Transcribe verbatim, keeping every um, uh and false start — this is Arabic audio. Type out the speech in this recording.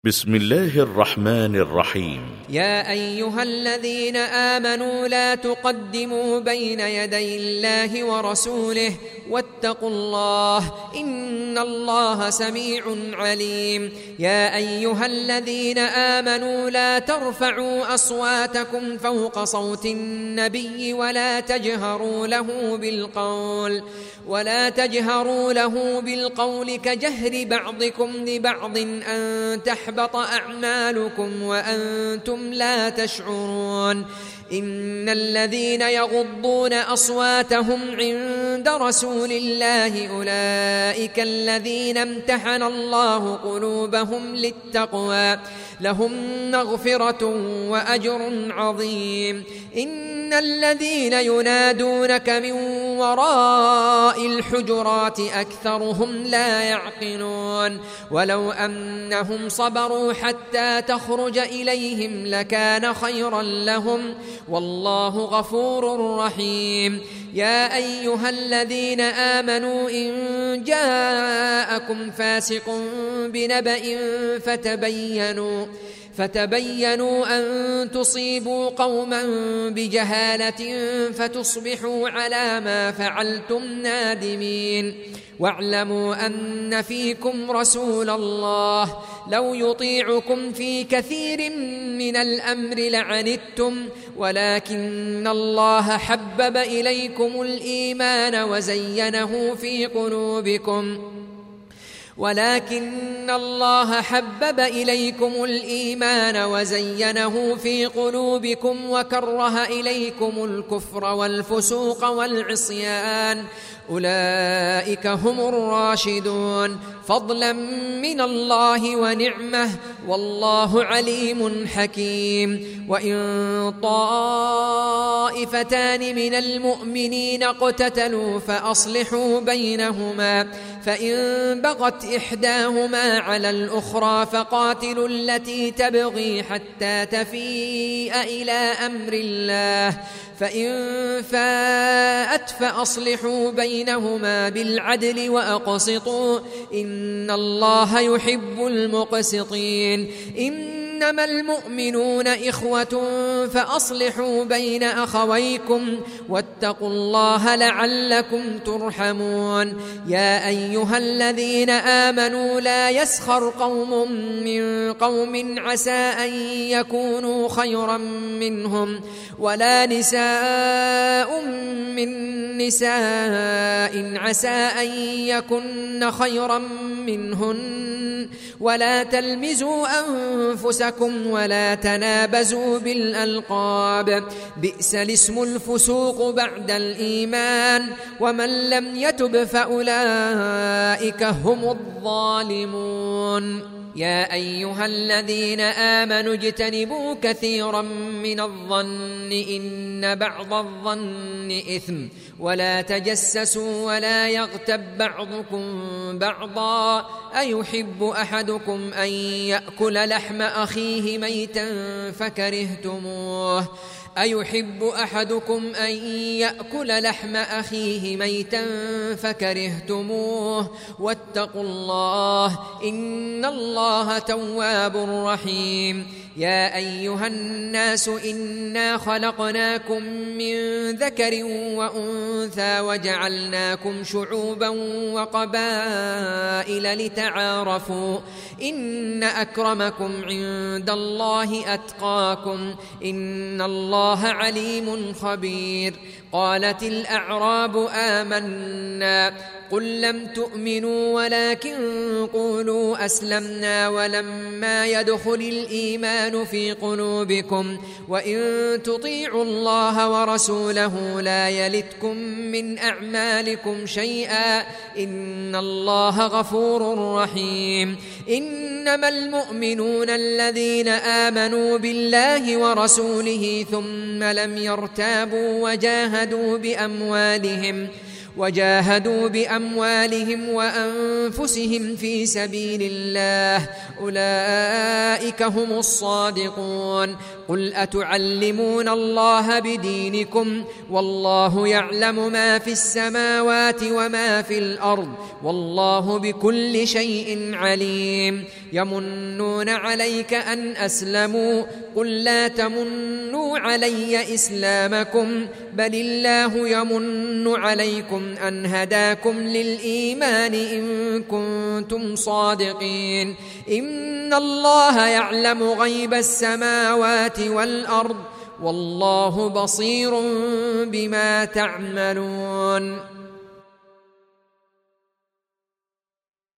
بسم الله الرحمن الرحيم. يا أيها الذين آمنوا لا تقدموا بين يدي الله ورسوله واتقوا الله إن الله سميع عليم. يا أيها الذين آمنوا لا ترفعوا أصواتكم فوق صوت النبي ولا تجهروا له بالقول ولا تجهروا له بالقول كجهر بعضكم لبعض أن تحبط أعمالكم وأنتم لا تشعرون. إن الذين يغضون أصواتهم عند رسول الله أولئك الذين امتحن الله قلوبهم للتقوى لهم مغفرة وأجر عظيم. إن الذين ينادونك من وراء الحجرات أكثرهم لا يعقلون. ولو أنهم صبروا حتى تخرج إليهم لكان خيرا لهم والله غفور رحيم. يا أيها الذين آمنوا إن جاءكم فاسق بنبأ فتبينوا فتبينوا أن تصيبوا قوما بجهالة فتصبحوا على ما فعلتم نادمين. واعلموا أن فيكم رسول الله لو يطيعكم في كثير من الأمر لعنتم ولكن الله حبب إليكم الإيمان وزينه في قلوبكم ولكن الله حبب إليكم الإيمان وزينه في قلوبكم وكره إليكم الكفر والفسوق والعصيان أولئك هم الراشدون فضلا من الله ونعمه والله عليم حكيم. وإن طائفتان من المؤمنين اقتتلوا فأصلحوا بينهما فإن بغت إحداهما على الأخرى فقاتلوا التي تبغي حتى تفيء إلى أمر الله فإن فاءت فأصلحوا بينهما بالعدل وأقسطوا إن الله يحب المقسطين. إنما المؤمنون إخوة فأصلحوا بين أخويكم واتقوا الله لعلكم ترحمون. يا أيها الذين آمنوا لا يسخر قوم من قوم عسى أن يكونوا خيرا منهم ولا نساء من نساء عسى أن يكن خيرا منهن ولا تلمزوا أنفسكم ولا تنابزوا بالألقاب بئس الاسم الفسوق بعد الإيمان ومن لم يتب فأولئك هم الظالمون. يا أيها الذين آمنوا اجتنبوا كثيرا من الظن إن بعض الظن إثم ولا تجسسوا ولا يغتب بعضكم بعضا أيحب أحدكم أن يأكل لحم أخيه ميتا فكرهتموه أيحب أحدكم أن يأكل لحم أخيه ميتا فكرهتموه واتقوا الله إن الله تواب رحيم. يا أيها الناس إنا خلقناكم من ذكر وأنثى وجعلناكم شعوبا وقبائل لتعارفوا إن أكرمكم عند الله أتقاكم إن الله عليم خبير. قالت الأعراب آمنا قل لم تؤمنوا ولكن قولوا أسلمنا ولما يدخل الإيمان في قلوبكم وإن تطيعوا الله ورسوله لا يلتكم من أعمالكم شيئا إن الله غفور رحيم. إنما المؤمنون الذين آمنوا بالله ورسوله ثم لم يرتابوا وجاهدوا بأموالهم وجاهدوا بأموالهم وأنفسهم في سبيل الله أولئك هم الصادقون. قل أتعلمون الله بدينكم والله يعلم ما في السماوات وما في الأرض والله بكل شيء عليم. يمنون عليك أن أسلموا قل لا تمنوا علي إسلامكم بل الله يمن عليكم أن هداكم للإيمان إن كنتم صادقين إن الله يعلم غيب السماوات والأرض والله بصير بما تعملون